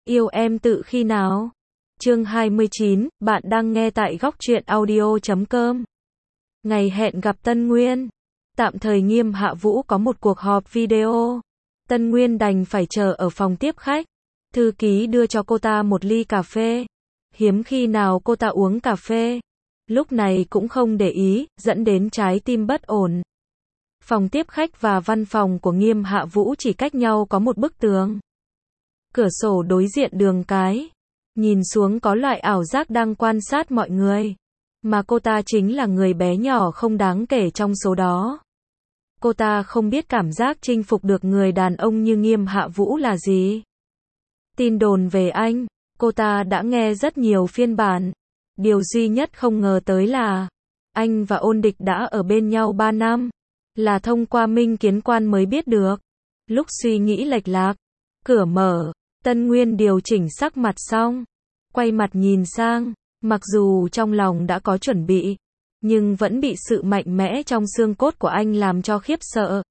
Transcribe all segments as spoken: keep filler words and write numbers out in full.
Yêu em tự khi nào? Chương hai mươi chín, bạn đang nghe tại góc truyện audio chấm com. Ngày hẹn gặp Tân Nguyên. Tạm thời Nghiêm Hạ Vũ có một cuộc họp video. Tân Nguyên đành phải chờ ở phòng tiếp khách. Thư ký đưa cho cô ta một ly cà phê. Hiếm khi nào cô ta uống cà phê. Lúc này cũng không để ý, dẫn đến trái tim bất ổn. Phòng tiếp khách và văn phòng của Nghiêm Hạ Vũ chỉ cách nhau có một bức tường. Cửa sổ đối diện đường cái. Nhìn xuống có loại ảo giác đang quan sát mọi người. Mà cô ta chính là người bé nhỏ không đáng kể trong số đó. Cô ta không biết cảm giác chinh phục được người đàn ông như Nghiêm Hạ Vũ là gì. Tin đồn về anh, cô ta đã nghe rất nhiều phiên bản. Điều duy nhất không ngờ tới là anh và Ôn Địch đã ở bên nhau ba năm. Là thông qua Minh Kiến Quan mới biết được. Lúc suy nghĩ lệch lạc, cửa mở, Tân Nguyên điều chỉnh sắc mặt xong, quay mặt nhìn sang, mặc dù trong lòng đã có chuẩn bị, nhưng vẫn bị sự mạnh mẽ trong xương cốt của anh làm cho khiếp sợ.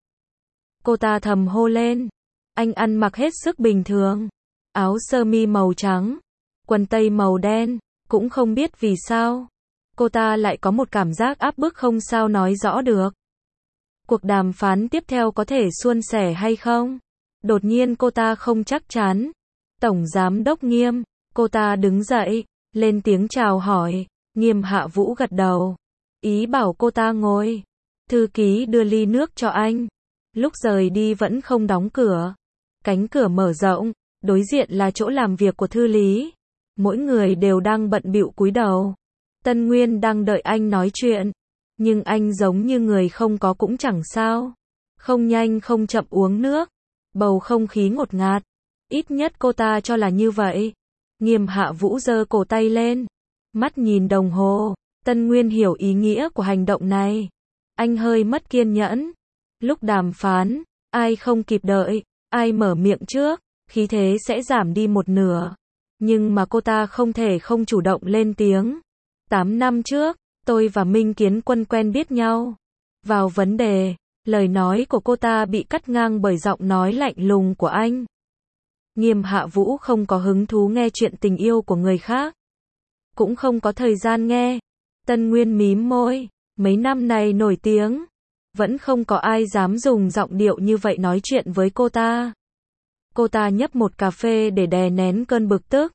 Cô ta thầm hô lên, anh ăn mặc hết sức bình thường, áo sơ mi màu trắng, quần tây màu đen, cũng không biết vì sao, cô ta lại có một cảm giác áp bức không sao nói rõ được. Cuộc đàm phán tiếp theo có thể suôn sẻ hay không? Đột nhiên cô ta không chắc chắn. Tổng Giám đốc Nghiêm, cô ta đứng dậy, lên tiếng chào hỏi. Nghiêm Hạ Vũ gật đầu, ý bảo cô ta ngồi. Thư ký đưa ly nước cho anh. Lúc rời đi vẫn không đóng cửa. Cánh cửa mở rộng, đối diện là chỗ làm việc của thư lý. Mỗi người đều đang bận bịu cúi đầu. Tân Nguyên đang đợi anh nói chuyện. Nhưng anh giống như người không có cũng chẳng sao. Không nhanh không chậm uống nước. Bầu không khí ngột ngạt. Ít nhất cô ta cho là như vậy. Nghiêm Hạ Vũ giơ cổ tay lên. Mắt nhìn đồng hồ. Tân Nguyên hiểu ý nghĩa của hành động này. Anh hơi mất kiên nhẫn. Lúc đàm phán, ai không kịp đợi, ai mở miệng trước, khí thế sẽ giảm đi một nửa. Nhưng mà cô ta không thể không chủ động lên tiếng. Tám năm trước, tôi và Minh Kiến Quân quen biết nhau. Vào vấn đề, lời nói của cô ta bị cắt ngang bởi giọng nói lạnh lùng của anh. Nghiêm Hạ Vũ không có hứng thú nghe chuyện tình yêu của người khác. Cũng không có thời gian nghe. Tân Nguyên mím môi, mấy năm này nổi tiếng. Vẫn không có ai dám dùng giọng điệu như vậy nói chuyện với cô ta. Cô ta nhấp một cà phê để đè nén cơn bực tức.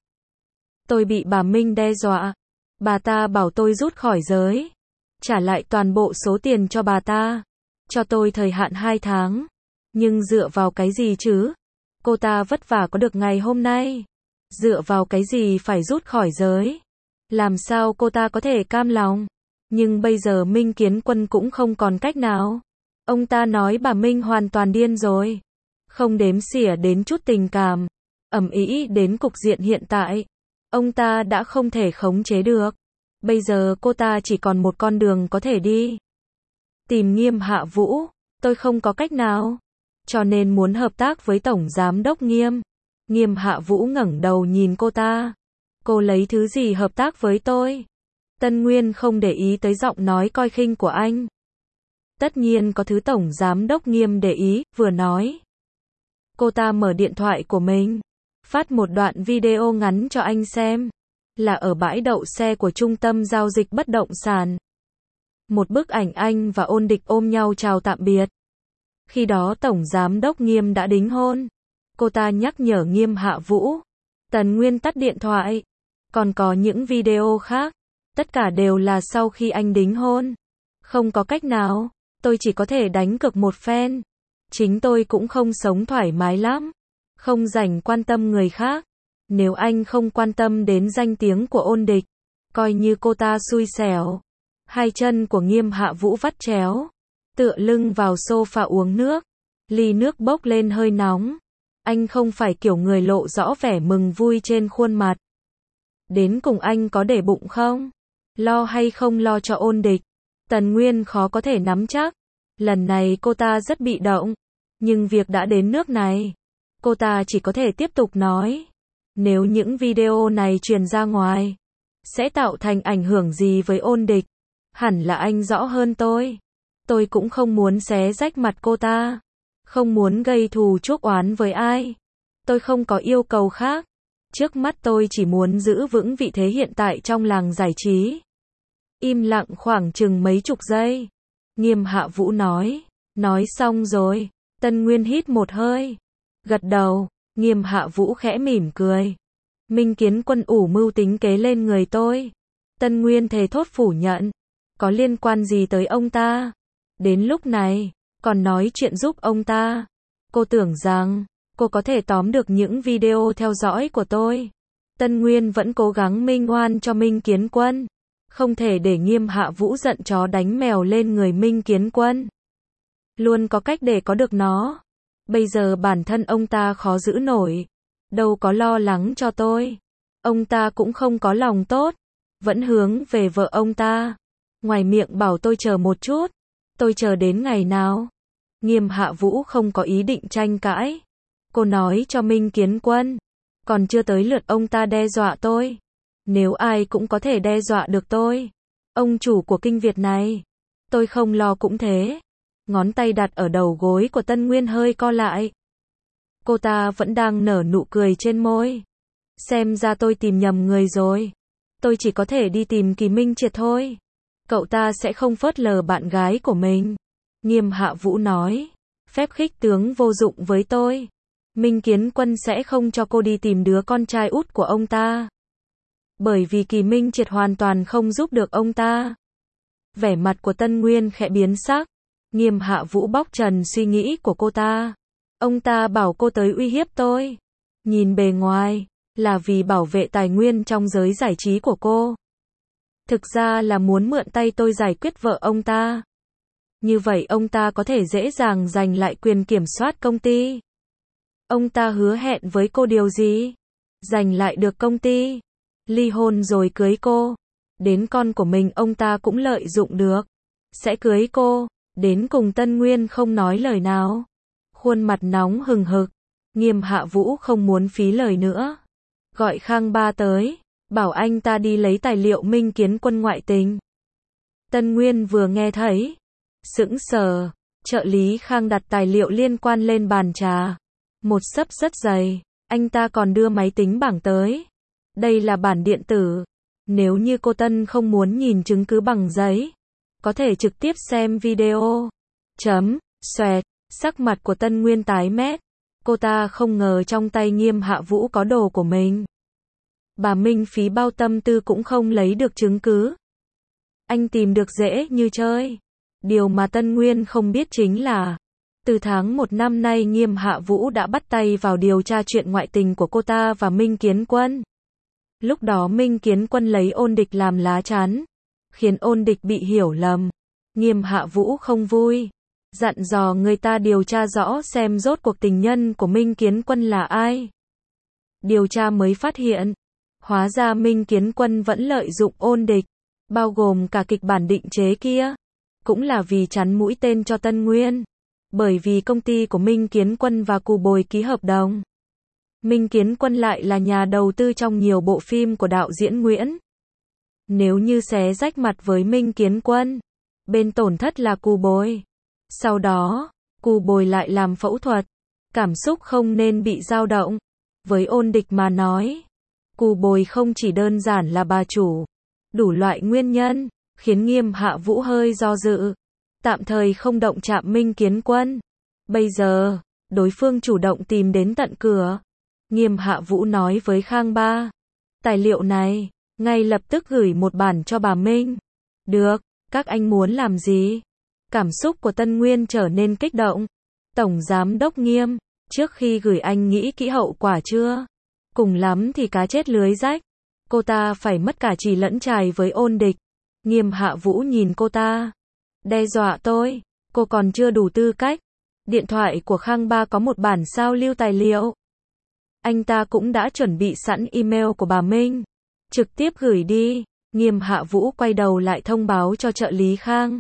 Tôi bị bà Minh đe dọa. Bà ta bảo tôi rút khỏi giới. Trả lại toàn bộ số tiền cho bà ta. Cho tôi thời hạn hai tháng. Nhưng dựa vào cái gì chứ? Cô ta vất vả có được ngày hôm nay. Dựa vào cái gì phải rút khỏi giới? Làm sao cô ta có thể cam lòng? Nhưng bây giờ Minh Kiến Quân cũng không còn cách nào. Ông ta nói bà Minh hoàn toàn điên rồi. Không đếm xỉa đến chút tình cảm. Ầm ĩ đến cục diện hiện tại. Ông ta đã không thể khống chế được. Bây giờ cô ta chỉ còn một con đường có thể đi. Tìm Nghiêm Hạ Vũ. Tôi không có cách nào. Cho nên muốn hợp tác với Tổng Giám đốc Nghiêm. Nghiêm Hạ Vũ ngẩng đầu nhìn cô ta. Cô lấy thứ gì hợp tác với tôi? Tân Nguyên không để ý tới giọng nói coi khinh của anh. Tất nhiên có thứ Tổng Giám đốc Nghiêm để ý, vừa nói. Cô ta mở điện thoại của mình. Phát một đoạn video ngắn cho anh xem. Là ở bãi đậu xe của trung tâm giao dịch bất động sản. Một bức ảnh anh và Ôn Địch ôm nhau chào tạm biệt. Khi đó Tổng Giám đốc Nghiêm đã đính hôn. Cô ta nhắc nhở Nghiêm Hạ Vũ. Tần Nguyên tắt điện thoại. Còn có những video khác. Tất cả đều là sau khi anh đính hôn. Không có cách nào. Tôi chỉ có thể đánh cược một phen. Chính tôi cũng không sống thoải mái lắm. Không rảnh quan tâm người khác. Nếu anh không quan tâm đến danh tiếng của Ôn Địch, coi như cô ta xui xẻo. Hai chân của Nghiêm Hạ Vũ vắt chéo, tựa lưng vào sofa uống nước. Ly nước bốc lên hơi nóng. Anh không phải kiểu người lộ rõ vẻ mừng vui trên khuôn mặt. Đến cùng anh có để bụng không? Lo hay không lo cho Ôn Địch? Tần Nguyên khó có thể nắm chắc. Lần này cô ta rất bị động. Nhưng việc đã đến nước này, cô ta chỉ có thể tiếp tục nói. Nếu những video này truyền ra ngoài, sẽ tạo thành ảnh hưởng gì với Ôn Địch? Hẳn là anh rõ hơn tôi. Tôi cũng không muốn xé rách mặt cô ta. Không muốn gây thù chuốc oán với ai. Tôi không có yêu cầu khác. Trước mắt tôi chỉ muốn giữ vững vị thế hiện tại trong làng giải trí. Im lặng khoảng chừng mấy chục giây. Nghiêm Hạ Vũ nói. Nói xong rồi. Tân Nguyên hít một hơi. Gật đầu. Nghiêm Hạ Vũ khẽ mỉm cười. Minh Kiến Quân ủ mưu tính kế lên người tôi. Tân Nguyên thề thốt phủ nhận. Có liên quan gì tới ông ta? Đến lúc này, còn nói chuyện giúp ông ta. Cô tưởng rằng, cô có thể tóm được những video theo dõi của tôi. Tân Nguyên vẫn cố gắng minh oan cho Minh Kiến Quân. Không thể để Nghiêm Hạ Vũ giận chó đánh mèo lên người Minh Kiến Quân. Luôn có cách để có được nó. Bây giờ bản thân ông ta khó giữ nổi. Đâu có lo lắng cho tôi. Ông ta cũng không có lòng tốt. Vẫn hướng về vợ ông ta. Ngoài miệng bảo tôi chờ một chút. Tôi chờ đến ngày nào? Nghiêm Hạ Vũ không có ý định tranh cãi. Cô nói cho Minh Kiến Quân. Còn chưa tới lượt ông ta đe dọa tôi. Nếu ai cũng có thể đe dọa được tôi. Ông chủ của kinh Việt này. Tôi không lo cũng thế. Ngón tay đặt ở đầu gối của Tân Nguyên hơi co lại. Cô ta vẫn đang nở nụ cười trên môi. Xem ra tôi tìm nhầm người rồi. Tôi chỉ có thể đi tìm Kỳ Minh Triệt thôi. Cậu ta sẽ không phớt lờ bạn gái của mình. Nghiêm Hạ Vũ nói. Phép khích tướng vô dụng với tôi. Minh Kiến Quân sẽ không cho cô đi tìm đứa con trai út của ông ta. Bởi vì Kỳ Minh Triệt hoàn toàn không giúp được ông ta. Vẻ mặt của Tân Nguyên khẽ biến sắc. Nghiêm Hạ Vũ bóc trần suy nghĩ của cô ta. Ông ta bảo cô tới uy hiếp tôi. Nhìn bề ngoài, là vì bảo vệ tài nguyên trong giới giải trí của cô. Thực ra là muốn mượn tay tôi giải quyết vợ ông ta. Như vậy ông ta có thể dễ dàng giành lại quyền kiểm soát công ty. Ông ta hứa hẹn với cô điều gì? Giành lại được công ty. Ly hôn rồi cưới cô. Đến con của mình ông ta cũng lợi dụng được. Sẽ cưới cô. Đến cùng Tân Nguyên không nói lời nào. Khuôn mặt nóng hừng hực. Nghiêm Hạ Vũ không muốn phí lời nữa. Gọi Khang Ba tới. Bảo anh ta đi lấy tài liệu Minh Kiến Quân ngoại tình. Tân Nguyên vừa nghe thấy. Sững sờ. Trợ lý Khang đặt tài liệu liên quan lên bàn trà. Một xấp rất dày. Anh ta còn đưa máy tính bảng tới. Đây là bản điện tử. Nếu như cô Tân không muốn nhìn chứng cứ bằng giấy. Có thể trực tiếp xem video. Chấm. Xoẹt. Sắc mặt của Tân Nguyên tái mét. Cô ta không ngờ trong tay Nghiêm Hạ Vũ có đồ của mình. Bà Minh phí bao tâm tư cũng không lấy được chứng cứ. Anh tìm được dễ như chơi. Điều mà Tân Nguyên không biết chính là, từ tháng một năm nay Nghiêm Hạ Vũ đã bắt tay vào điều tra chuyện ngoại tình của cô ta và Minh Kiến Quân. Lúc đó Minh Kiến Quân lấy Ôn Địch làm lá chắn, khiến Ôn Địch bị hiểu lầm. Nghiêm Hạ Vũ không vui, dặn dò người ta điều tra rõ xem rốt cuộc tình nhân của Minh Kiến Quân là ai. Điều tra mới phát hiện, hóa ra Minh Kiến Quân vẫn lợi dụng Ôn Địch, bao gồm cả kịch bản định chế kia, cũng là vì chắn mũi tên cho Tân Nguyên. Bởi vì công ty của Minh Kiến Quân và Cù Bồi ký hợp đồng. Minh Kiến Quân lại là nhà đầu tư trong nhiều bộ phim của đạo diễn Nguyễn. Nếu như xé rách mặt với Minh Kiến Quân, bên tổn thất là Cù Bồi. Sau đó, Cù Bồi lại làm phẫu thuật. Cảm xúc không nên bị dao động. Với Ôn Địch mà nói, Cù Bồi không chỉ đơn giản là bà chủ. Đủ loại nguyên nhân, khiến Nghiêm Hạ Vũ hơi do dự. Tạm thời không động chạm Minh Kiến Quân. Bây giờ, đối phương chủ động tìm đến tận cửa. Nghiêm Hạ Vũ nói với Khang Ba. Tài liệu này, ngay lập tức gửi một bản cho bà Minh. Được, các anh muốn làm gì? Cảm xúc của Tân Nguyên trở nên kích động. Tổng Giám đốc Nghiêm, trước khi gửi anh nghĩ kỹ hậu quả chưa? Cùng lắm thì cá chết lưới rách. Cô ta phải mất cả trì lẫn trài với Ôn Địch. Nghiêm Hạ Vũ nhìn cô ta. Đe dọa tôi, cô còn chưa đủ tư cách. Điện thoại của Khang Ba có một bản sao lưu tài liệu. Anh ta cũng đã chuẩn bị sẵn email của bà Minh. Trực tiếp gửi đi. Nghiêm Hạ Vũ quay đầu lại thông báo cho trợ lý Khang.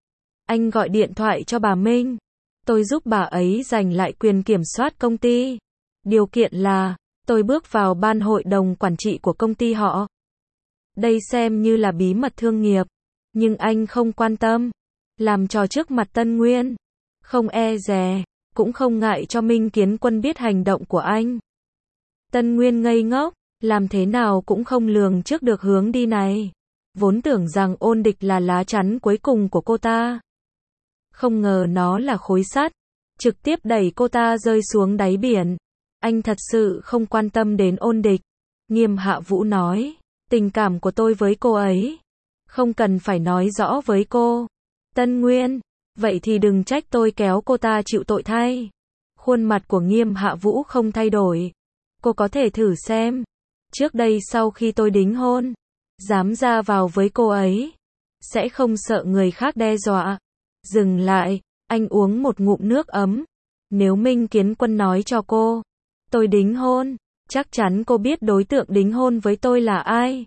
Anh gọi điện thoại cho bà Minh. Tôi giúp bà ấy giành lại quyền kiểm soát công ty. Điều kiện là, tôi bước vào ban hội đồng quản trị của công ty họ. Đây xem như là bí mật thương nghiệp. Nhưng anh không quan tâm. Làm trò trước mặt Tân Nguyên. Không e dè, cũng không ngại cho Minh Kiến Quân biết hành động của anh. Tân Nguyên ngây ngốc, Làm thế nào cũng không lường trước được hướng đi này. Vốn tưởng rằng Ôn Địch là lá chắn cuối cùng của cô ta. Không ngờ nó là khối sắt, trực tiếp đẩy cô ta rơi xuống đáy biển. Anh thật sự không quan tâm đến Ôn Địch. Nghiêm Hạ Vũ nói, tình cảm của tôi với cô ấy, không cần phải nói rõ với cô. Tân Nguyên, vậy thì đừng trách tôi kéo cô ta chịu tội thay. Khuôn mặt của Nghiêm Hạ Vũ không thay đổi. Cô có thể thử xem. Trước đây sau khi tôi đính hôn, dám ra vào với cô ấy, sẽ không sợ người khác đe dọa. Dừng lại, anh uống một ngụm nước ấm. Nếu Minh Kiến Quân nói cho cô, tôi đính hôn, chắc chắn cô biết đối tượng đính hôn với tôi là ai.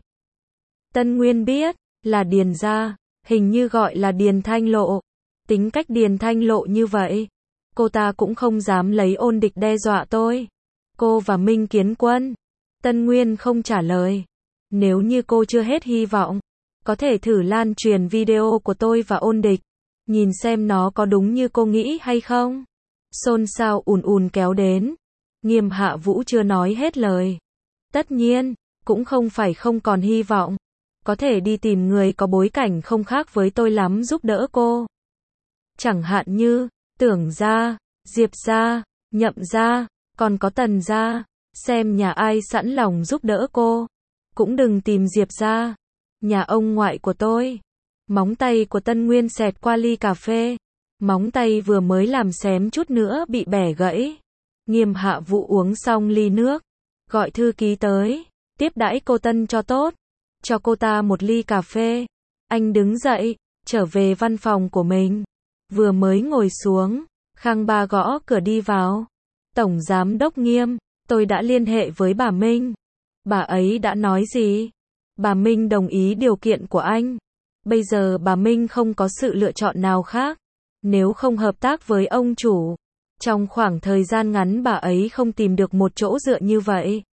Tân Nguyên biết, là Điền gia, hình như gọi là Điền Thanh Lộ. Tính cách Điền Thanh Lộ như vậy, cô ta cũng không dám lấy Ôn Địch đe dọa tôi. Cô và Minh Kiến Quân. Tân Nguyên không trả lời. Nếu như cô chưa hết hy vọng, có thể thử lan truyền video của tôi và Ôn Địch, nhìn xem nó có đúng như cô nghĩ hay không. Xôn xao ùn ùn kéo đến. Nghiêm Hạ Vũ chưa nói hết lời. Tất nhiên, cũng không phải không còn hy vọng. Có thể đi tìm người có bối cảnh không khác với tôi lắm giúp đỡ cô. Chẳng hạn như, Tưởng gia, Diệp gia, Nhậm gia, còn có Tần gia. Xem nhà ai sẵn lòng giúp đỡ cô. Cũng đừng tìm Diệp gia, nhà ông ngoại của tôi. Móng tay của Tân Nguyên xẹt qua ly cà phê. Móng tay vừa mới làm xém chút nữa bị bẻ gãy. Nghiêm Hạ Vũ uống xong ly nước, gọi thư ký tới, tiếp đãi cô Tân cho tốt, cho cô ta một ly cà phê. Anh đứng dậy, trở về văn phòng của mình. Vừa mới ngồi xuống, Khang Ba gõ cửa đi vào. Tổng giám đốc Nghiêm, tôi đã liên hệ với bà Minh. Bà ấy đã nói gì? Bà Minh đồng ý điều kiện của anh. Bây giờ bà Minh không có sự lựa chọn nào khác. Nếu không hợp tác với ông chủ, trong khoảng thời gian ngắn bà ấy không tìm được một chỗ dựa như vậy.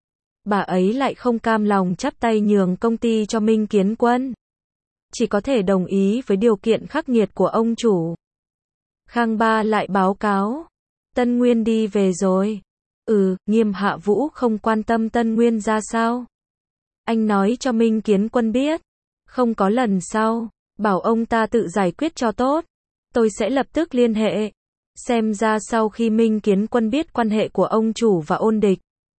Bà ấy lại không cam lòng chắp tay nhường công ty cho Minh Kiến Quân. Chỉ có thể đồng ý với điều kiện khắc nghiệt của ông chủ. Khang Ba lại báo cáo. Tân Nguyên đi về rồi. Ừ, Nghiêm Hạ Vũ không quan tâm Tân Nguyên ra sao. Anh nói cho Minh Kiến Quân biết. Không có lần sau, bảo ông ta tự giải quyết cho tốt. Tôi sẽ lập tức liên hệ. Xem ra sau khi Minh Kiến Quân biết quan hệ của ông chủ và Ôn Địch,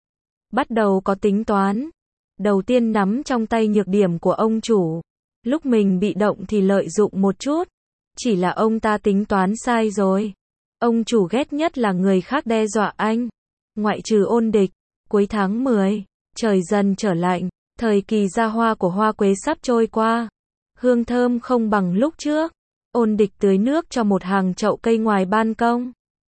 bắt đầu có tính toán. Đầu tiên nắm trong tay nhược điểm của ông chủ. Lúc mình bị động thì lợi dụng một chút. Chỉ là ông ta tính toán sai rồi. Ông chủ ghét nhất là người khác đe dọa anh. Ngoại trừ Ôn Địch. Cuối tháng mười, trời dần trở lạnh. Thời kỳ ra hoa của hoa quế sắp trôi qua. Hương thơm không bằng lúc trước. Ôn Địch tưới nước cho một hàng chậu cây ngoài ban công.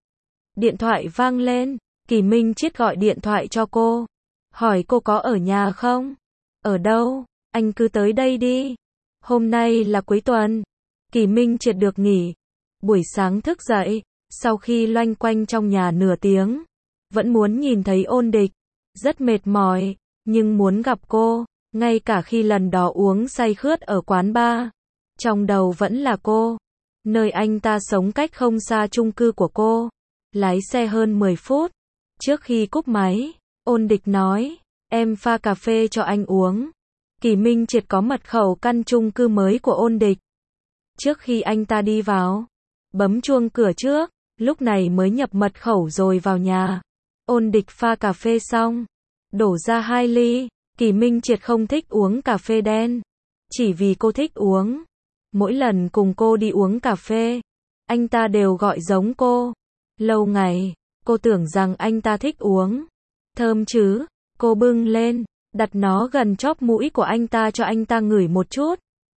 Điện thoại vang lên. Kỳ Minh Chiết gọi điện thoại cho cô. Hỏi cô có ở nhà không? Ở đâu? Anh cứ tới đây đi. Hôm nay là cuối tuần. Kỳ Minh Triệt được nghỉ. Buổi sáng thức dậy, sau khi loanh quanh trong nhà nửa tiếng, vẫn muốn nhìn thấy Ôn Địch. Rất mệt mỏi, nhưng muốn gặp cô, ngay cả khi lần đó uống say khướt ở quán bar. Trong đầu vẫn là cô. Nơi anh ta sống cách không xa chung cư của cô. Lái xe hơn mười phút. Trước khi cúp máy, Ôn Địch nói, em pha cà phê cho anh uống. Kỳ Minh Triệt có mật khẩu căn chung cư mới của Ôn Địch. Trước khi anh ta đi vào, bấm chuông cửa trước, lúc này mới nhập mật khẩu rồi vào nhà. Ôn Địch pha cà phê xong, đổ ra hai ly. Kỳ Minh Triệt không thích uống cà phê đen, chỉ vì cô thích uống. Mỗi lần cùng cô đi uống cà phê, anh ta đều gọi giống cô. Lâu ngày, cô tưởng rằng anh ta thích uống. Thơm chứ, cô bưng lên, đặt nó gần chóp mũi của anh ta cho anh ta ngửi một chút.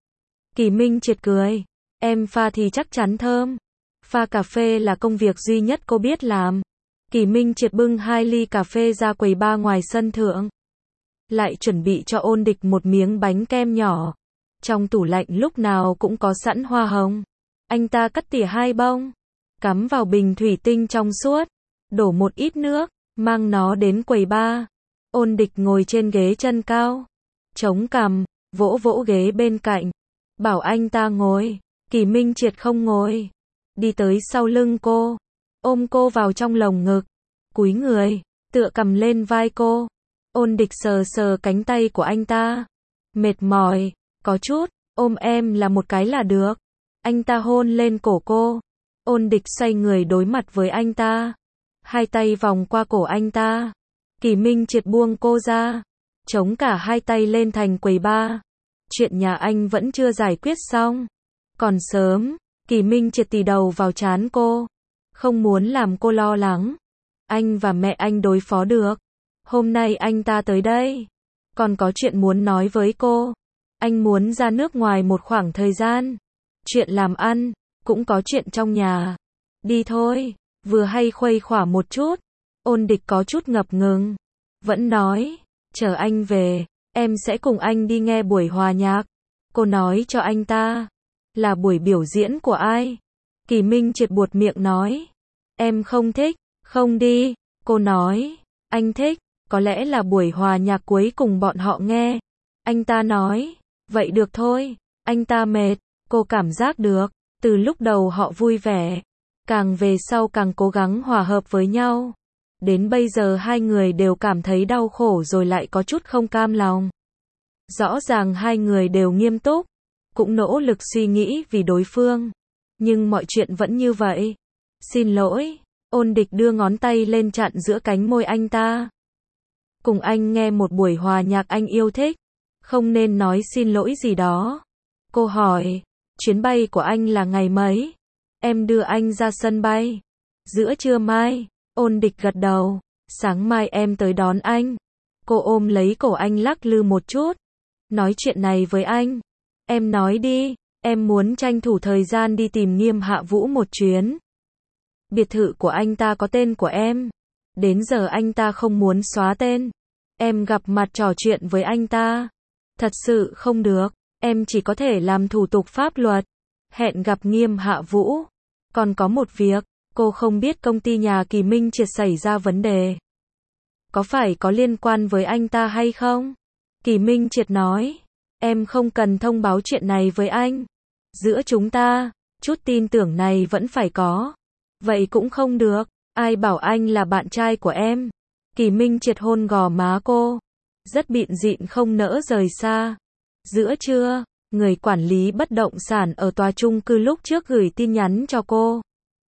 Kỳ Minh Triệt cười, em pha thì chắc chắn thơm. Pha cà phê là công việc duy nhất cô biết làm. Kỳ Minh Triệt bưng hai ly cà phê ra quầy bar ngoài sân thượng. Lại chuẩn bị cho Ôn Địch một miếng bánh kem nhỏ. Trong tủ lạnh lúc nào cũng có sẵn hoa hồng. Anh ta cắt tỉa hai bông, cắm vào bình thủy tinh trong suốt, đổ một ít nước, mang nó đến quầy bar. Ôn Địch ngồi trên ghế chân cao, chống cằm, vỗ vỗ ghế bên cạnh, bảo anh ta ngồi. Kỳ Minh Triệt không ngồi, đi tới sau lưng cô, ôm cô vào trong lồng ngực, cúi người, tựa cằm lên vai cô. Ôn Địch sờ sờ cánh tay của anh ta. Mệt mỏi, có chút, ôm em là một cái là được. Anh ta hôn lên cổ cô. Ôn Địch xoay người đối mặt với anh ta. Hai tay vòng qua cổ anh ta. Kỳ Minh Triệt buông cô ra. Chống cả hai tay lên thành quầy ba. Chuyện nhà anh vẫn chưa giải quyết xong. Còn sớm, Kỳ Minh Triệt tì đầu vào trán cô. Không muốn làm cô lo lắng. Anh và mẹ anh đối phó được. Hôm nay anh ta tới đây. Còn có chuyện muốn nói với cô. Anh muốn ra nước ngoài một khoảng thời gian. Chuyện làm ăn, cũng có chuyện trong nhà. Đi thôi, vừa hay khuây khỏa một chút. Ôn Địch có chút ngập ngừng. Vẫn nói, chờ anh về, em sẽ cùng anh đi nghe buổi hòa nhạc. Cô nói cho anh ta, là buổi biểu diễn của ai? Kỳ Minh Triệt buột miệng nói, em không thích, không đi. Cô nói, anh thích, có lẽ là buổi hòa nhạc cuối cùng bọn họ nghe. Anh ta nói, vậy được thôi. Anh ta mệt, cô cảm giác được, từ lúc đầu họ vui vẻ, càng về sau càng cố gắng hòa hợp với nhau. Đến bây giờ hai người đều cảm thấy đau khổ rồi lại có chút không cam lòng. Rõ ràng hai người đều nghiêm túc, cũng nỗ lực suy nghĩ vì đối phương. Nhưng mọi chuyện vẫn như vậy. Xin lỗi, Ôn Địch đưa ngón tay lên chặn giữa cánh môi anh ta. Cùng anh nghe một buổi hòa nhạc anh yêu thích. Không nên nói xin lỗi gì đó. Cô hỏi, chuyến bay của anh là ngày mấy? Em đưa anh ra sân bay. Giữa trưa mai. Ôn Địch gật đầu. Sáng mai em tới đón anh. Cô ôm lấy cổ anh lắc lư một chút. Nói chuyện này với anh. Em nói đi. Em muốn tranh thủ thời gian đi tìm Nghiêm Hạ Vũ một chuyến. Biệt thự của anh ta có tên của em. Đến giờ anh ta không muốn xóa tên. Em gặp mặt trò chuyện với anh ta. Thật sự không được. Em chỉ có thể làm thủ tục pháp luật. Hẹn gặp Nghiêm Hạ Vũ. Còn có một việc. Cô không biết công ty nhà Kỳ Minh Triệt xảy ra vấn đề. Có phải có liên quan với anh ta hay không? Kỳ Minh Triệt nói. Em không cần thông báo chuyện này với anh. Giữa chúng ta, chút tin tưởng này vẫn phải có. Vậy cũng không được. Ai bảo anh là bạn trai của em? Kỳ Minh Triệt hôn gò má cô. Rất bịn dịn không nỡ rời xa. Giữa trưa, người quản lý bất động sản ở tòa chung cư lúc trước gửi tin nhắn cho cô.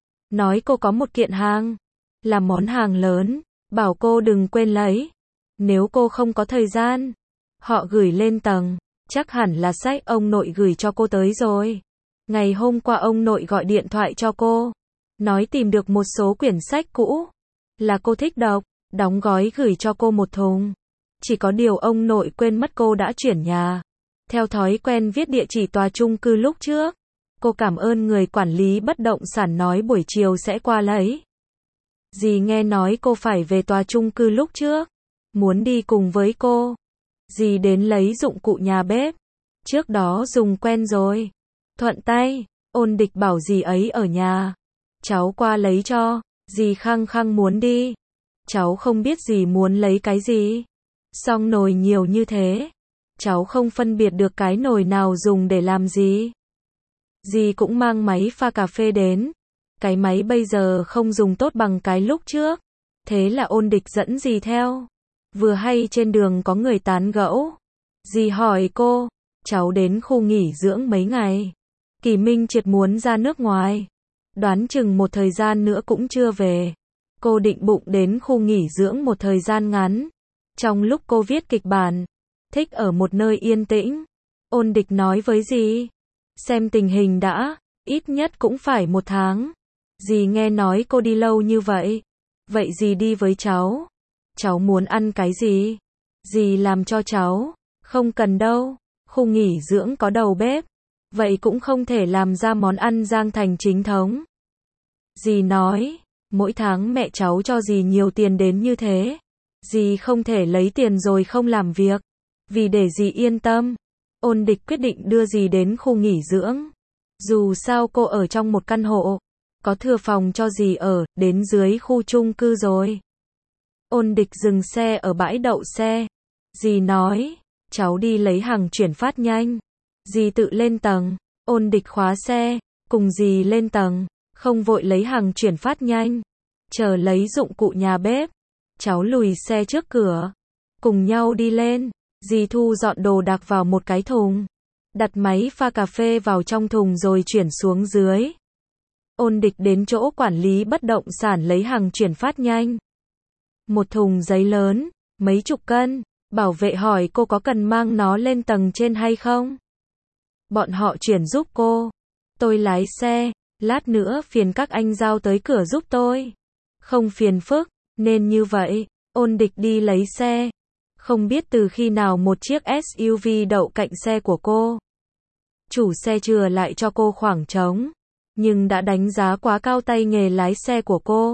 Nói cô có một kiện hàng. Là món hàng lớn. Bảo cô đừng quên lấy. Nếu cô không có thời gian. Họ gửi lên tầng. Chắc hẳn là sách ông nội gửi cho cô tới rồi. Ngày hôm qua ông nội gọi điện thoại cho cô. Nói tìm được một số quyển sách cũ. Là cô thích đọc. Đóng gói gửi cho cô một thùng. Chỉ có điều ông nội quên mất cô đã chuyển nhà. Theo thói quen viết địa chỉ tòa chung cư lúc trước. Cô cảm ơn người quản lý bất động sản nói buổi chiều sẽ qua lấy. Dì nghe nói cô phải về tòa chung cư lúc trước. Muốn đi cùng với cô. Dì đến lấy dụng cụ nhà bếp. Trước đó dùng quen rồi. Thuận tay. Ôn Địch bảo dì ấy ở nhà. Cháu qua lấy cho. Dì khăng khăng muốn đi. Cháu không biết dì muốn lấy cái gì. Xong nồi nhiều như thế. Cháu không phân biệt được cái nồi nào dùng để làm gì. Dì cũng mang máy pha cà phê đến. Cái máy bây giờ không dùng tốt bằng cái lúc trước. Thế là Ôn Địch dẫn dì theo. Vừa hay trên đường có người tán gẫu. Dì hỏi cô, cháu đến khu nghỉ dưỡng mấy ngày. Kỳ Minh Triệt muốn ra nước ngoài. Đoán chừng một thời gian nữa cũng chưa về. Cô định bụng đến khu nghỉ dưỡng một thời gian ngắn. Trong lúc cô viết kịch bản, thích ở một nơi yên tĩnh. Ôn Địch nói với dì, xem tình hình đã, ít nhất cũng phải một tháng. Dì nghe nói cô đi lâu như vậy. Vậy dì đi với cháu. Cháu muốn ăn cái gì? Dì làm cho cháu. Không cần đâu. Khu nghỉ dưỡng có đầu bếp. Vậy cũng không thể làm ra món ăn Giang Thành chính thống. Dì nói, mỗi tháng mẹ cháu cho dì nhiều tiền đến như thế. Dì không thể lấy tiền rồi không làm việc. Vì để dì yên tâm, Ôn Địch quyết định đưa dì đến khu nghỉ dưỡng. Dù sao cô ở trong một căn hộ. Có thừa phòng cho dì ở, đến dưới khu chung cư rồi. Ôn Địch dừng xe ở bãi đậu xe. Dì nói, cháu đi lấy hàng chuyển phát nhanh. Dì tự lên tầng. Ôn Địch khóa xe, cùng dì lên tầng. Không vội lấy hàng chuyển phát nhanh. Chờ lấy dụng cụ nhà bếp. Cháu lùi xe trước cửa. cùng nhau đi lên. Dì Thu dọn đồ đạc vào một cái thùng, đặt máy pha cà phê vào trong thùng rồi chuyển xuống dưới. Ôn Địch đến chỗ quản lý bất động sản lấy hàng chuyển phát nhanh. Một thùng giấy lớn, mấy chục cân. Bảo vệ hỏi cô có cần mang nó lên tầng trên hay không? Bọn họ chuyển giúp cô. Tôi lái xe, lát nữa phiền các anh giao tới cửa giúp tôi. Không phiền phức, nên như vậy. Ôn Địch đi lấy xe. Không biết từ khi nào một chiếc ét u vê đậu cạnh xe của cô. Chủ xe chừa lại cho cô khoảng trống, nhưng đã đánh giá quá cao tay nghề lái xe của cô.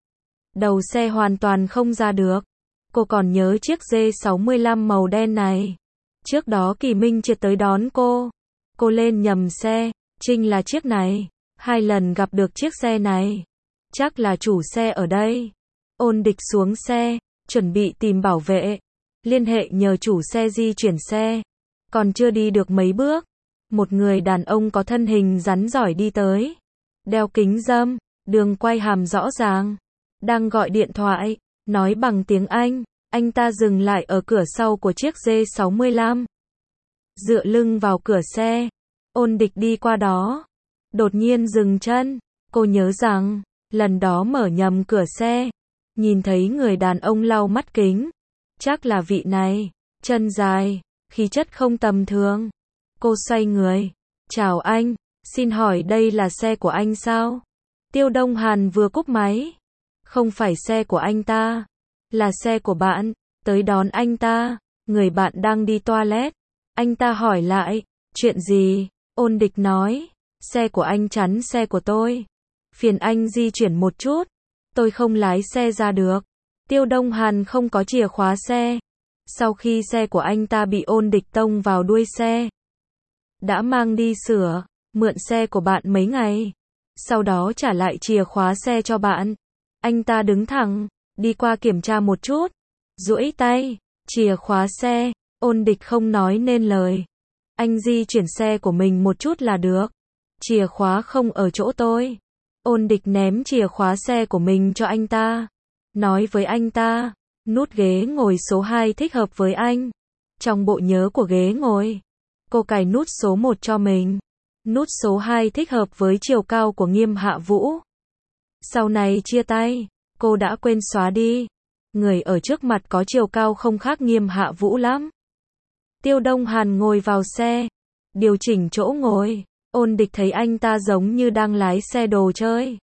Đầu xe hoàn toàn không ra được. Cô còn nhớ chiếc G sáu mươi lăm màu đen này. Trước đó Kỳ Minh Triệt tới đón cô. Cô lên nhầm xe, Trinh là chiếc này. Hai lần gặp được chiếc xe này. Chắc là chủ xe ở đây. Ôn Địch xuống xe, chuẩn bị tìm bảo vệ. Liên hệ nhờ chủ xe di chuyển xe. Còn chưa đi được mấy bước, một người đàn ông có thân hình rắn giỏi đi tới. Đeo kính râm, đường quay hàm rõ ràng. Đang gọi điện thoại, nói bằng tiếng Anh. Anh ta dừng lại ở cửa sau của chiếc G sáu mươi lăm. Dựa lưng vào cửa xe. Ôn Địch đi qua đó. Đột nhiên dừng chân. Cô nhớ rằng, lần đó mở nhầm cửa xe. Nhìn thấy người đàn ông lau mắt kính. Chắc là vị này. Chân dài, khí chất không tầm thường. Cô xoay người. Chào anh, xin hỏi đây là xe của anh sao? Tiêu Đông Hàn vừa cúp máy. Không phải xe của anh ta. Là xe của bạn. Tới đón anh ta. Người bạn đang đi toilet. Anh ta hỏi lại. Chuyện gì? Ôn Địch nói. Xe của anh chắn xe của tôi. Phiền anh di chuyển một chút. Tôi không lái xe ra được. Tiêu Đông Hàn không có chìa khóa xe. Sau khi xe của anh ta bị Ôn Địch tông vào đuôi xe. Đã mang đi sửa. Mượn xe của bạn mấy ngày. Sau đó trả lại chìa khóa xe cho bạn. Anh ta đứng thẳng. Đi qua kiểm tra một chút. Duỗi tay. Chìa khóa xe. Ôn Địch không nói nên lời. Anh di chuyển xe của mình một chút là được. Chìa khóa không ở chỗ tôi. Ôn Địch ném chìa khóa xe của mình cho anh ta. Nói với anh ta. Nút ghế ngồi số hai thích hợp với anh. Trong bộ nhớ của ghế ngồi. Cô cài nút số một cho mình. Nút số hai thích hợp với chiều cao của Nghiêm Hạ Vũ. Sau này chia tay. Cô đã quên xóa đi. Người ở trước mặt có chiều cao không khác Nghiêm Hạ Vũ lắm. Tiêu Đông Hàn ngồi vào xe. Điều chỉnh chỗ ngồi. Ôn Địch thấy anh ta giống như đang lái xe đồ chơi.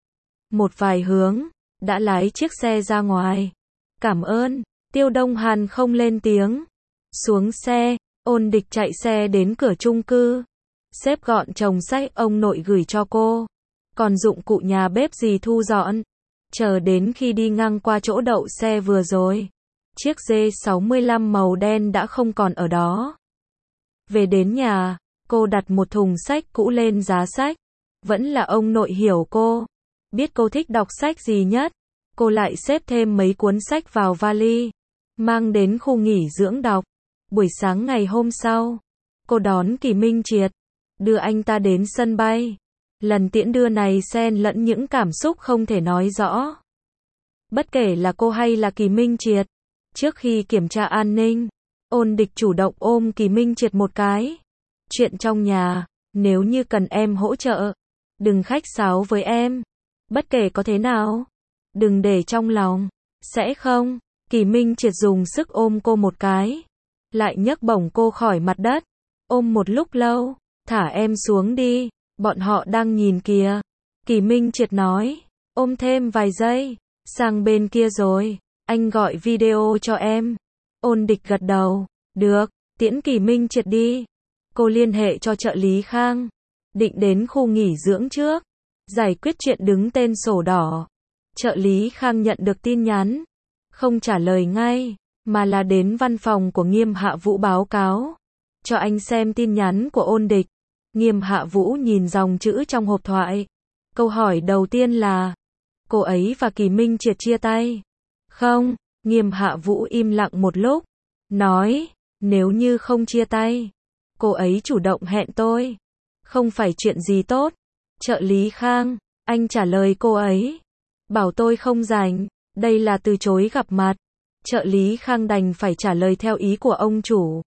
Một vài hướng. Đã lái chiếc xe ra ngoài. Cảm ơn. Tiêu Đông Hàn không lên tiếng. Xuống xe. Ôn Địch chạy xe đến cửa chung cư. Xếp gọn chồng sách ông nội gửi cho cô. Còn dụng cụ nhà bếp gì thu dọn. Chờ đến khi đi ngang qua chỗ đậu xe vừa rồi. Chiếc G sáu mươi lăm màu đen đã không còn ở đó. Về đến nhà, cô đặt một thùng sách cũ lên giá sách. Vẫn là ông nội hiểu cô. Biết cô thích đọc sách gì nhất. Cô lại xếp thêm mấy cuốn sách vào vali. Mang đến khu nghỉ dưỡng đọc. Buổi sáng ngày hôm sau, cô đón Kỳ Minh Triệt. Đưa anh ta đến sân bay. Lần tiễn đưa này xen lẫn những cảm xúc không thể nói rõ. Bất kể là cô hay là Kỳ Minh Triệt. Trước khi kiểm tra an ninh, Ôn Địch chủ động ôm Kỳ Minh Triệt một cái. Chuyện trong nhà, nếu như cần em hỗ trợ, đừng khách sáo với em. Bất kể có thế nào, đừng để trong lòng. Sẽ không? Kỳ Minh Triệt dùng sức ôm cô một cái. Lại nhấc bổng cô khỏi mặt đất. Ôm một lúc lâu. Thả em xuống đi. Bọn họ đang nhìn kìa. Kỳ Minh Triệt nói. Ôm thêm vài giây. Sang bên kia rồi. Anh gọi video cho em. Ôn Địch gật đầu. Được. Tiễn Kỳ Minh Triệt đi. Cô liên hệ cho trợ lý Khang. Định đến khu nghỉ dưỡng trước. Giải quyết chuyện đứng tên sổ đỏ. Trợ lý Khang nhận được tin nhắn. Không trả lời ngay. Mà là đến văn phòng của Nghiêm Hạ Vũ báo cáo. Cho anh xem tin nhắn của Ôn Địch. Nghiêm Hạ Vũ nhìn dòng chữ trong hộp thoại. Câu hỏi đầu tiên là. Cô ấy và Kỳ Minh Triệt chia tay. Không. Nghiêm Hạ Vũ im lặng một lúc. Nói. Nếu như không chia tay. Cô ấy chủ động hẹn tôi. Không phải chuyện gì tốt. Trợ lý Khang. Anh trả lời cô ấy. Bảo tôi không rảnh. Đây là từ chối gặp mặt. Trợ lý Khang đành phải trả lời theo ý của ông chủ.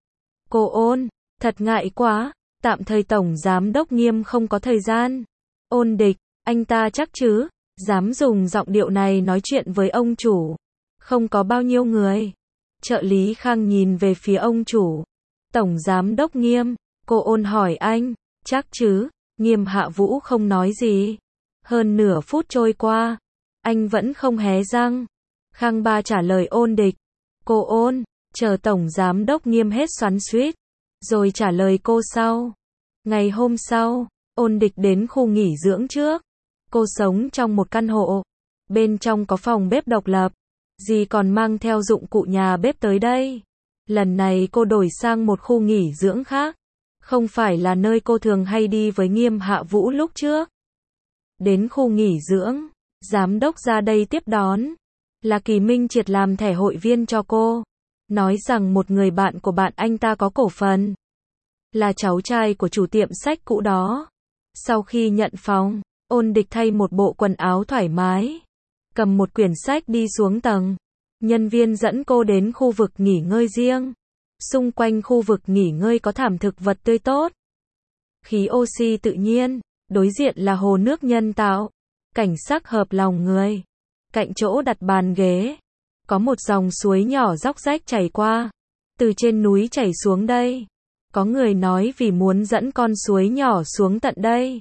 Cô Ôn, thật ngại quá, tạm thời Tổng Giám Đốc Nghiêm không có thời gian. Ôn Địch, anh ta chắc chứ, dám dùng giọng điệu này nói chuyện với ông chủ. Không có bao nhiêu người. Trợ lý Khang nhìn về phía ông chủ. Tổng Giám Đốc Nghiêm, cô Ôn hỏi anh, chắc chứ, Nghiêm Hạ Vũ không nói gì. Hơn nửa phút trôi qua, anh vẫn không hé răng. Khang Ba trả lời Ôn Địch. Cô Ôn, chờ Tổng Giám Đốc Nghiêm hết xoắn xuýt, rồi trả lời cô sau. Ngày hôm sau, Ôn Địch đến khu nghỉ dưỡng trước. Cô sống trong một căn hộ. Bên trong có phòng bếp độc lập. Dì còn mang theo dụng cụ nhà bếp tới đây. Lần này cô đổi sang một khu nghỉ dưỡng khác. Không phải là nơi cô thường hay đi với Nghiêm Hạ Vũ lúc trước. Đến khu nghỉ dưỡng, giám đốc ra đây tiếp đón. Là Kỳ Minh Triệt làm thẻ hội viên cho cô. Nói rằng một người bạn của bạn anh ta có cổ phần. Là cháu trai của chủ tiệm sách cũ đó. Sau khi nhận phòng, Ôn Địch thay một bộ quần áo thoải mái. Cầm một quyển sách đi xuống tầng. Nhân viên dẫn cô đến khu vực nghỉ ngơi riêng. Xung quanh khu vực nghỉ ngơi có thảm thực vật tươi tốt. Khí oxy tự nhiên. Đối diện là hồ nước nhân tạo. Cảnh sắc hợp lòng người. Cạnh chỗ đặt bàn ghế, có một dòng suối nhỏ róc rách chảy qua. Từ trên núi chảy xuống đây. Có người nói vì muốn dẫn con suối nhỏ xuống tận đây.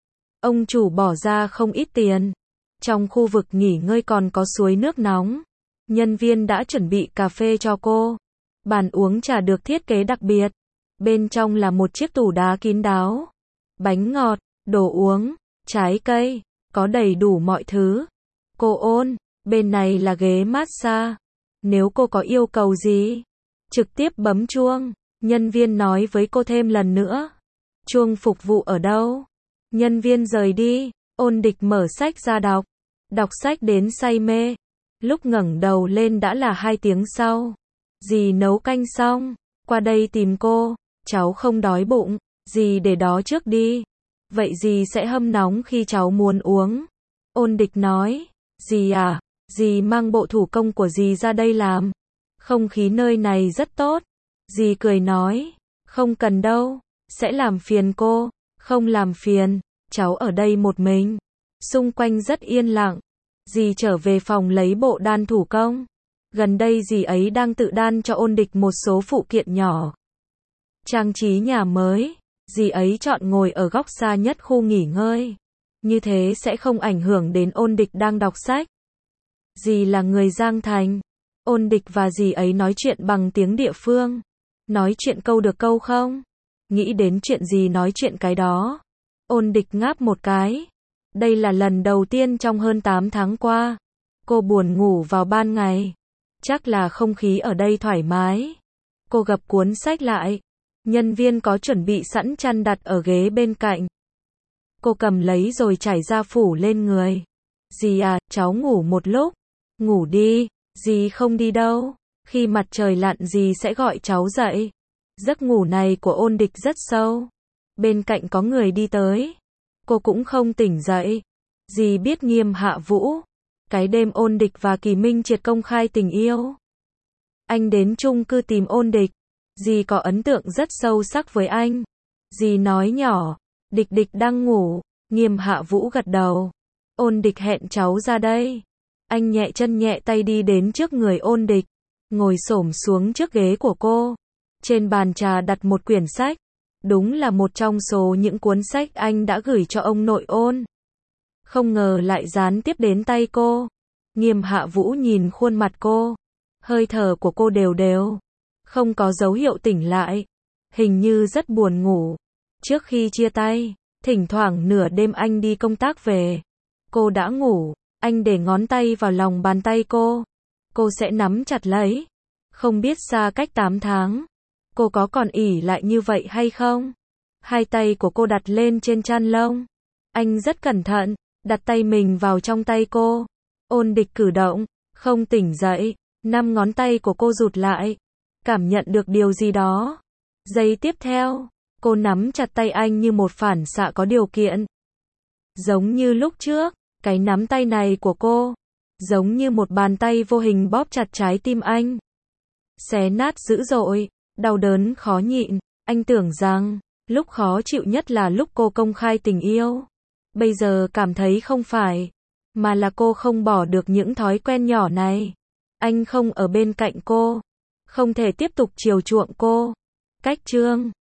Ông chủ bỏ ra không ít tiền. Trong khu vực nghỉ ngơi còn có suối nước nóng. Nhân viên đã chuẩn bị cà phê cho cô. Bàn uống trà được thiết kế đặc biệt. Bên trong là một chiếc tủ đá kín đáo. Bánh ngọt, đồ uống, trái cây, có đầy đủ mọi thứ. Cô Ôn, bên này là ghế massage. Nếu cô có yêu cầu gì, trực tiếp bấm chuông. Nhân viên nói với cô thêm lần nữa. Chuông phục vụ ở đâu? Nhân viên rời đi. Ôn Địch mở sách ra đọc. Đọc sách đến say mê. Lúc ngẩng đầu lên đã là hai tiếng sau. Dì nấu canh xong. Qua đây tìm cô. Cháu không đói bụng. Dì để đó trước đi. Vậy dì sẽ hâm nóng khi cháu muốn uống. Ôn Địch nói. Dì à, dì mang bộ thủ công của dì ra đây làm. Không khí nơi này rất tốt. Dì cười nói. Không cần đâu. Sẽ làm phiền cô. Không làm phiền. Cháu ở đây một mình. Xung quanh rất yên lặng. Dì trở về phòng lấy bộ đan thủ công. Gần đây dì ấy đang tự đan cho Ôn Địch một số phụ kiện nhỏ. Trang trí nhà mới. Dì ấy chọn ngồi ở góc xa nhất khu nghỉ ngơi. Như thế sẽ không ảnh hưởng đến Ôn Địch đang đọc sách. Dì là người Giang Thành. Ôn Địch và dì ấy nói chuyện bằng tiếng địa phương. Nói chuyện câu được câu không? Nghĩ đến chuyện gì nói chuyện cái đó. Ôn Địch ngáp một cái. Đây là lần đầu tiên trong hơn tám tháng qua. Cô buồn ngủ vào ban ngày. Chắc là không khí ở đây thoải mái. Cô gập cuốn sách lại. Nhân viên có chuẩn bị sẵn chăn đặt ở ghế bên cạnh. Cô cầm lấy rồi trải ra phủ lên người. Dì à, cháu ngủ một lúc. Ngủ đi, dì không đi đâu. Khi mặt trời lặn dì sẽ gọi cháu dậy. Giấc ngủ này của Ôn Địch rất sâu. Bên cạnh có người đi tới. Cô cũng không tỉnh dậy. Dì biết Nghiêm Hạ Vũ. Cái đêm Ôn Địch và Kỳ Minh Triệt công khai tình yêu. Anh đến chung cư tìm Ôn Địch. Dì có ấn tượng rất sâu sắc với anh. Dì nói nhỏ. Địch Địch đang ngủ. Nghiêm Hạ Vũ gật đầu. Ôn Địch hẹn cháu ra đây. Anh nhẹ chân nhẹ tay đi đến trước người Ôn Địch. Ngồi xổm xuống trước ghế của cô. Trên bàn trà đặt một quyển sách. Đúng là một trong số những cuốn sách anh đã gửi cho ông nội Ôn. Không ngờ lại gián tiếp đến tay cô. Nghiêm Hạ Vũ nhìn khuôn mặt cô. Hơi thở của cô đều đều. Không có dấu hiệu tỉnh lại. Hình như rất buồn ngủ. Trước khi chia tay, thỉnh thoảng nửa đêm anh đi công tác về. Cô đã ngủ. Anh để ngón tay vào lòng bàn tay cô. Cô sẽ nắm chặt lấy. Không biết xa cách tám tháng. Cô có còn ỉ lại như vậy hay không? Hai tay của cô đặt lên trên chăn lông. Anh rất cẩn thận. Đặt tay mình vào trong tay cô. Ôn Địch cử động. Không tỉnh dậy. Năm ngón tay của cô rụt lại. Cảm nhận được điều gì đó. Giây tiếp theo. Cô nắm chặt tay anh như một phản xạ có điều kiện. Giống như lúc trước. Cái nắm tay này của cô. giống như một bàn tay vô hình bóp chặt trái tim anh. Xé nát dữ dội, đau đớn khó nhịn, anh tưởng rằng, lúc khó chịu nhất là lúc cô công khai tình yêu. Bây giờ cảm thấy không phải, mà là cô không bỏ được những thói quen nhỏ này. Anh không ở bên cạnh cô, không thể tiếp tục chiều chuộng cô. Cách chương